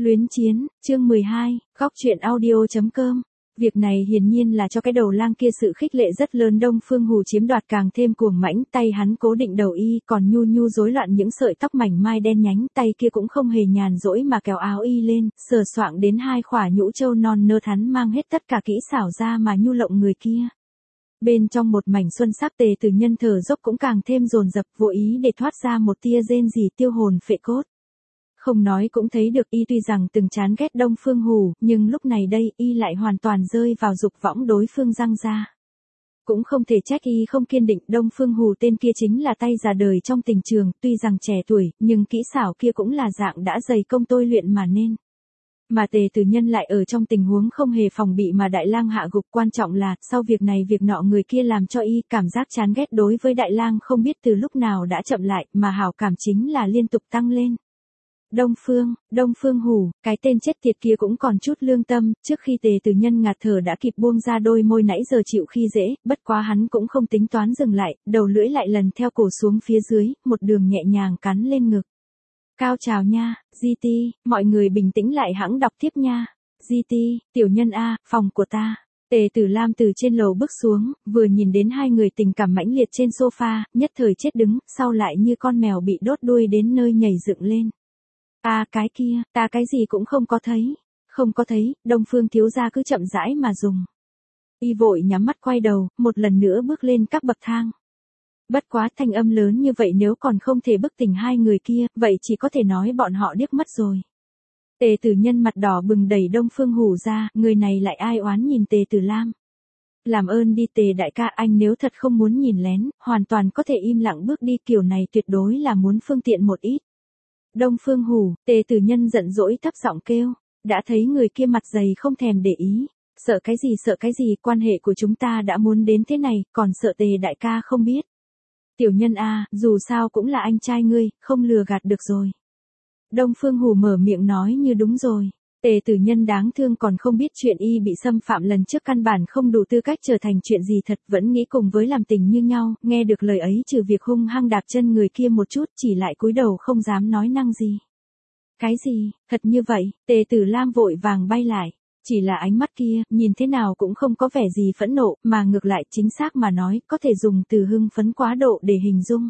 Luyến chiến, chương 12, góc truyện audio.com. Việc này hiển nhiên là cho cái đầu lang kia sự khích lệ rất lớn. Đông Phương Hù chiếm đoạt càng thêm cuồng mãnh, tay hắn cố định đầu y, còn nhu nhu rối loạn những sợi tóc mảnh mai đen nhánh, tay kia cũng không hề nhàn rỗi mà kéo áo y lên, sờ soạng đến hai khỏa nhũ châu non nơ thắn mang hết tất cả kỹ xảo ra mà nhu lộng người kia. Bên trong một mảnh xuân sắc, Tề Tử Nhân thở dốc cũng càng thêm dồn dập, vô ý để thoát ra một tia rên rỉ tiêu hồn phệ cốt. Không nói cũng thấy được y tuy rằng từng chán ghét Đông Phương Hù, nhưng lúc này đây y lại hoàn toàn rơi vào dục võng đối phương răng ra. Cũng không thể trách y không kiên định. Đông Phương Hù tên kia chính là tay già đời trong tình trường, tuy rằng trẻ tuổi, nhưng kỹ xảo kia cũng là dạng đã dày công tôi luyện mà nên. Mà Tề Tử Nhân lại ở trong tình huống không hề phòng bị mà Đại Lang hạ gục. Quan trọng là, sau việc này việc nọ người kia làm cho y cảm giác chán ghét đối với Đại Lang không biết từ lúc nào đã chậm lại, mà hảo cảm chính là liên tục tăng lên. Đông Phương Hù, cái tên chết tiệt kia cũng còn chút lương tâm, trước khi Tề Tử Nhân ngạt thở đã kịp buông ra đôi môi nãy giờ chịu khi dễ, bất quá hắn cũng không tính toán dừng lại, đầu lưỡi lại lần theo cổ xuống phía dưới, một đường nhẹ nhàng cắn lên ngực. Cao trào nha, GT, mọi người bình tĩnh lại hãng đọc tiếp nha. GT, tiểu nhân A, phòng của ta. Tề Tử Lam từ trên lầu bước xuống, vừa nhìn đến hai người tình cảm mãnh liệt trên sofa, nhất thời chết đứng, sau lại như con mèo bị đốt đuôi đến nơi nhảy dựng lên. Cái kia, ta cái gì cũng không có thấy. Không có thấy, Đông Phương thiếu gia cứ chậm rãi mà dùng. Y vội nhắm mắt quay đầu, một lần nữa bước lên các bậc thang. Bất quá thanh âm lớn như vậy nếu còn không thể bức tỉnh hai người kia, vậy chỉ có thể nói bọn họ điếc mất rồi. Tề Tử Nhân mặt đỏ bừng đẩy Đông Phương Hù ra, người này lại ai oán nhìn Tề Tử Lam. Làm ơn đi Tề đại ca, anh nếu thật không muốn nhìn lén, hoàn toàn có thể im lặng bước đi, kiểu này tuyệt đối là muốn phương tiện một ít. Đông Phương Hù, Tề Tử Nhân giận dỗi thấp giọng kêu, đã thấy người kia mặt dày không thèm để ý, sợ cái gì, quan hệ của chúng ta đã muốn đến thế này, còn sợ Tề đại ca không biết. Tiểu nhân A, dù sao cũng là anh trai ngươi, không lừa gạt được rồi. Đông Phương Hù mở miệng nói như đúng rồi. Tề Tử Nhân đáng thương còn không biết chuyện y bị xâm phạm lần trước căn bản không đủ tư cách trở thành chuyện gì thật, vẫn nghĩ cùng với làm tình như nhau, nghe được lời ấy trừ việc hung hăng đạp chân người kia một chút, chỉ lại cúi đầu không dám nói năng gì. Cái gì, thật như vậy? Tề Tử Lam vội vàng bay lại. Chỉ là ánh mắt kia, nhìn thế nào cũng không có vẻ gì phẫn nộ, mà ngược lại chính xác mà nói, có thể dùng từ hưng phấn quá độ để hình dung.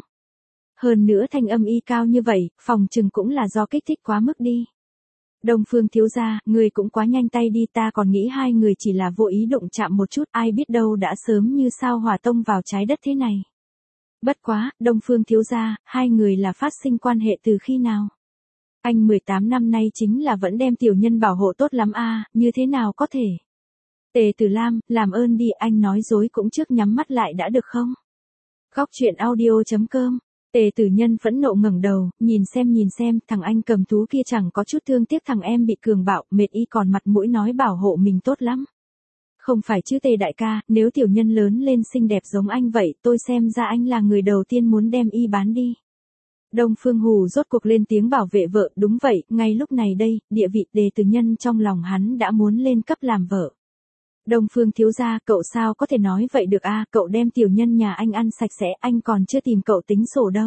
Hơn nữa thanh âm y cao như vậy, phòng chừng cũng là do kích thích quá mức đi. Đông Phương thiếu gia, người cũng quá nhanh tay đi, ta còn nghĩ hai người chỉ là vô ý đụng chạm một chút, ai biết đâu đã sớm như sao hỏa tông vào trái đất thế này. Bất quá, Đông Phương thiếu gia, hai người là phát sinh quan hệ từ khi nào? Anh 18 năm nay chính là vẫn đem tiểu nhân bảo hộ tốt lắm như thế nào có thể? Tề Tử Lam, làm ơn đi, anh nói dối cũng trước nhắm mắt lại đã được không? Góc truyện audio.com. Tề Tử Nhân phẫn nộ ngẩng đầu, nhìn xem, thằng anh cầm thú kia chẳng có chút thương tiếc thằng em bị cường bạo, mệt y còn mặt mũi nói bảo hộ mình tốt lắm. Không phải chứ Tề đại ca, nếu tiểu nhân lớn lên xinh đẹp giống anh vậy, tôi xem ra anh là người đầu tiên muốn đem y bán đi. Đông Phương Hù rốt cuộc lên tiếng bảo vệ vợ, đúng vậy, ngay lúc này đây, địa vị Tề Tử Nhân trong lòng hắn đã muốn lên cấp làm vợ. Đông Phương thiếu gia, cậu sao có thể nói vậy được cậu đem tiểu nhân nhà anh ăn sạch sẽ, anh còn chưa tìm cậu tính sổ đâu.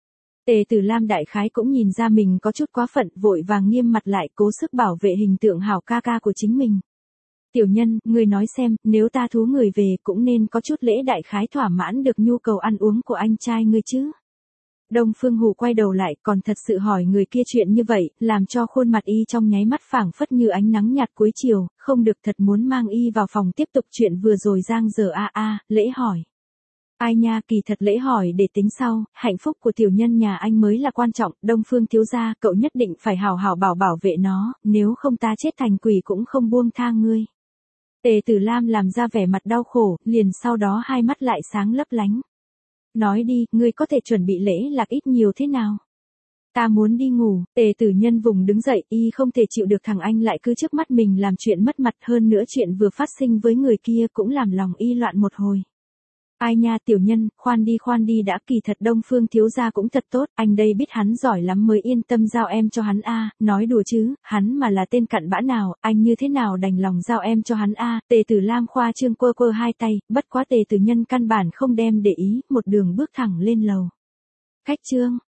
Tề Tử Lam đại khái cũng nhìn ra mình có chút quá phận, vội vàng nghiêm mặt lại, cố sức bảo vệ hình tượng hảo ca ca của chính mình. Tiểu nhân, người nói xem, nếu ta thú người về cũng nên có chút lễ đại khái thỏa mãn được nhu cầu ăn uống của anh trai ngươi chứ. Đông Phương Hù quay đầu lại, còn thật sự hỏi người kia chuyện như vậy, làm cho khuôn mặt y trong nháy mắt phảng phất như ánh nắng nhạt cuối chiều, không được, thật muốn mang y vào phòng tiếp tục chuyện vừa rồi giang dở lễ hỏi. Ai nha, kỳ thật lễ hỏi để tính sau, hạnh phúc của tiểu nhân nhà anh mới là quan trọng, Đông Phương thiếu gia, cậu nhất định phải hảo hảo bảo vệ nó, nếu không ta chết thành quỷ cũng không buông tha ngươi. Tề Tử Lam làm ra vẻ mặt đau khổ, liền sau đó hai mắt lại sáng lấp lánh. Nói đi, ngươi có thể chuẩn bị lễ lạc ít nhiều thế nào? Ta muốn đi ngủ. Tề Tử Nhân vùng đứng dậy, y không thể chịu được thằng anh lại cứ trước mắt mình làm chuyện mất mặt, hơn nữa chuyện vừa phát sinh với người kia cũng làm lòng y loạn một hồi. Ai nha tiểu nhân, khoan đi đã, kỳ thật Đông Phương thiếu gia cũng thật tốt, anh đây biết hắn giỏi lắm mới yên tâm giao em cho hắn nói đùa chứ, hắn mà là tên cặn bã nào, anh như thế nào đành lòng giao em cho hắn Tề Tử Lam khoa trương quơ hai tay, bất quá Tề Tử Nhân căn bản không đem để ý, một đường bước thẳng lên lầu. Khách trương,